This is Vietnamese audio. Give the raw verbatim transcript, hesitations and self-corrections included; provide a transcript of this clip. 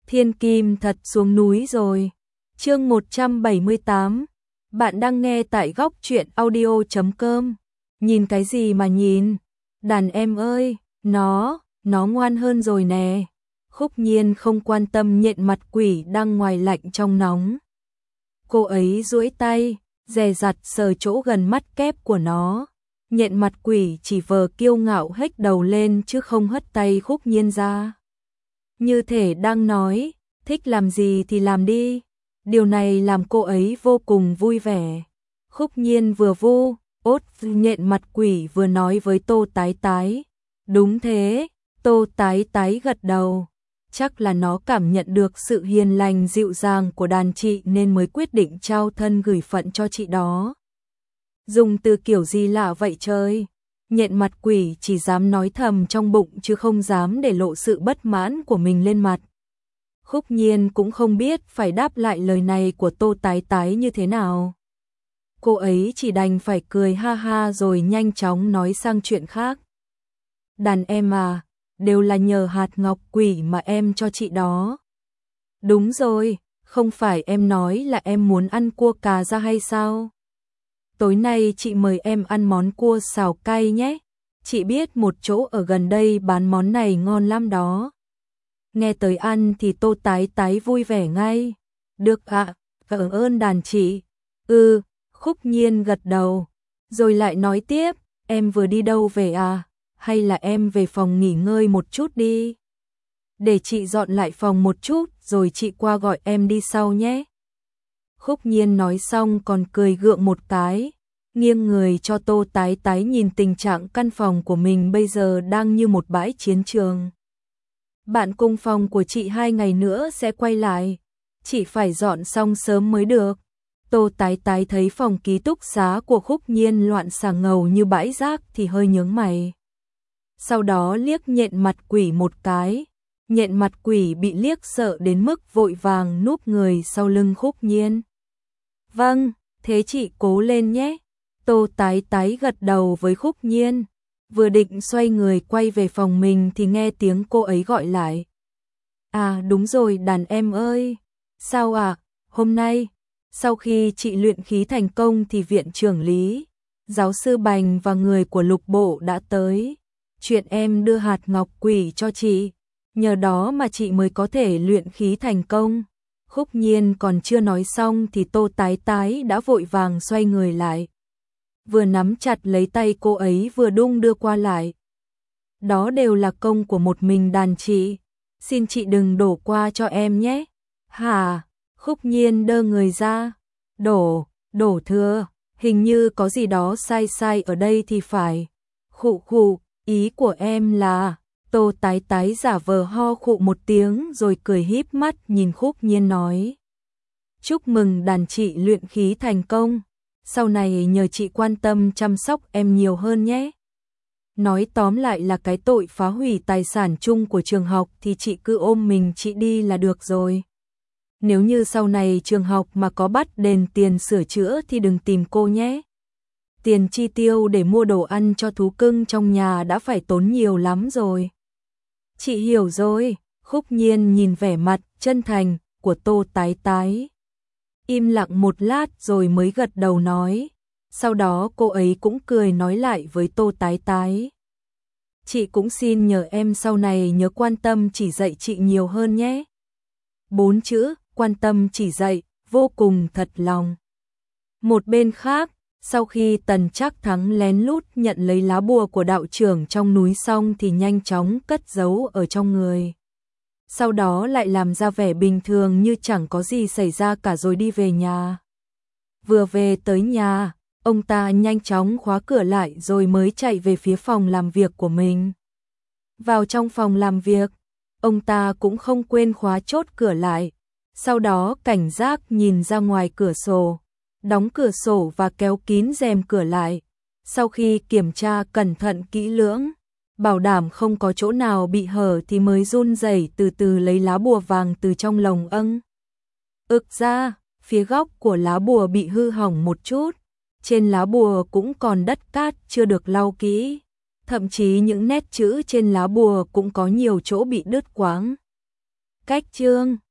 Thiên Kim thật xuống núi rồi. Chương một trăm bảy mươi tám. Bạn đang nghe tại góc truyện audio chấm com. Nhìn cái gì mà nhìn? Đàn em ơi, nó, nó ngoan hơn rồi nè. Khúc Nhiên không quan tâm nhện mặt quỷ đang ngoài lạnh trong nóng. Cô ấy duỗi tay, dè dặt sờ chỗ gần mắt kép của nó. Nhện mặt quỷ chỉ vờ kiêu ngạo hếch đầu lên chứ không hất tay Khúc Nhiên ra. Như thể đang nói, thích làm gì thì làm đi. Điều này làm cô ấy vô cùng vui vẻ. Khúc Nhiên vừa vu, ốt nhện mặt quỷ vừa nói với Tô Tái Tái. Đúng thế, Tô Tái Tái gật đầu. Chắc là nó cảm nhận được sự hiền lành dịu dàng của đàn chị nên mới quyết định trao thân gửi phận cho chị đó. Dùng từ kiểu gì lạ vậy trời? Nhện mặt quỷ chỉ dám nói thầm trong bụng chứ không dám để lộ sự bất mãn của mình lên mặt. Khúc Nhiên cũng không biết phải đáp lại lời này của Tô Tái Tái như thế nào. Cô ấy chỉ đành phải cười ha ha rồi nhanh chóng nói sang chuyện khác. Đàn em à, đều là nhờ hạt ngọc quỷ mà em cho chị đó. Đúng rồi, không phải em nói là em muốn ăn cua cà ra hay sao? Tối nay chị mời em ăn món cua xào cay nhé. Chị biết một chỗ ở gần đây bán món này ngon lắm đó. Nghe tới ăn thì Tô Tái Tái vui vẻ ngay. Được ạ, à, cảm ơn đàn chị. Ừ, Khúc Nhiên gật đầu. Rồi lại nói tiếp, em vừa đi đâu về à? Hay là em về phòng nghỉ ngơi một chút đi? Để chị dọn lại phòng một chút rồi chị qua gọi em đi sau nhé. Khúc Nhiên nói xong còn cười gượng một cái, nghiêng người cho Tô Tái Tái nhìn tình trạng căn phòng của mình bây giờ đang như một bãi chiến trường. Bạn cùng phòng của chị hai ngày nữa sẽ quay lại, chị phải dọn xong sớm mới được. Tô Tái Tái thấy phòng ký túc xá của Khúc Nhiên loạn xà ngầu như bãi rác thì hơi nhướng mày. Sau đó liếc nhện mặt quỷ một cái, nhện mặt quỷ bị liếc sợ đến mức vội vàng núp người sau lưng Khúc Nhiên. Vâng, thế chị cố lên nhé. Tô Tái Tái gật đầu với Khúc Nhiên. Vừa định xoay người quay về phòng mình thì nghe tiếng cô ấy gọi lại. À đúng rồi đàn em ơi. Sao ạ? À? Hôm nay, sau khi chị luyện khí thành công thì viện trưởng Lý, giáo sư Bành và người của lục bộ đã tới. Chuyện em đưa hạt ngọc quỷ cho chị, nhờ đó mà chị mới có thể luyện khí thành công. Khúc Nhiên còn chưa nói xong thì Tô Tái Tái đã vội vàng xoay người lại. Vừa nắm chặt lấy tay cô ấy vừa đung đưa qua lại. Đó đều là công của một mình đàn chị. Xin chị đừng đổ qua cho em nhé. Hả? Khúc Nhiên đơ người ra. Đổ, đổ thừa. Hình như có gì đó sai sai ở đây thì phải. Khụ khụ, ý của em là... Tô Tái Tái giả vờ ho khụ một tiếng rồi cười híp mắt nhìn Khúc Nhiên nói. Chúc mừng đàn chị luyện khí thành công. Sau này nhờ chị quan tâm chăm sóc em nhiều hơn nhé. Nói tóm lại là cái tội phá hủy tài sản chung của trường học thì chị cứ ôm mình chị đi là được rồi. Nếu như sau này trường học mà có bắt đền tiền sửa chữa thì đừng tìm cô nhé. Tiền chi tiêu để mua đồ ăn cho thú cưng trong nhà đã phải tốn nhiều lắm rồi. Chị hiểu rồi. Khúc Nhiên nhìn vẻ mặt chân thành của Tô Tái Tái. Im lặng một lát rồi mới gật đầu nói. Sau đó cô ấy cũng cười nói lại với Tô Tái Tái. Chị cũng xin nhờ em sau này nhớ quan tâm chỉ dạy chị nhiều hơn nhé. Bốn chữ, quan tâm chỉ dạy, vô cùng thật lòng. Một bên khác, sau khi Tần Trác Thắng lén lút nhận lấy lá bùa của đạo trưởng trong núi xong thì nhanh chóng cất giấu ở trong người. Sau đó lại làm ra vẻ bình thường như chẳng có gì xảy ra cả rồi đi về nhà. Vừa về tới nhà, ông ta nhanh chóng khóa cửa lại rồi mới chạy về phía phòng làm việc của mình. Vào trong phòng làm việc, ông ta cũng không quên khóa chốt cửa lại. Sau đó cảnh giác nhìn ra ngoài cửa sổ, đóng cửa sổ và kéo kín rèm cửa lại. Sau khi kiểm tra cẩn thận kỹ lưỡng, bảo đảm không có chỗ nào bị hở thì mới run rẩy từ từ lấy lá bùa vàng từ trong lồng âng. Ực ra, phía góc của lá bùa bị hư hỏng một chút, trên lá bùa cũng còn đất cát chưa được lau kỹ, thậm chí những nét chữ trên lá bùa cũng có nhiều chỗ bị đứt quãng. Cách chương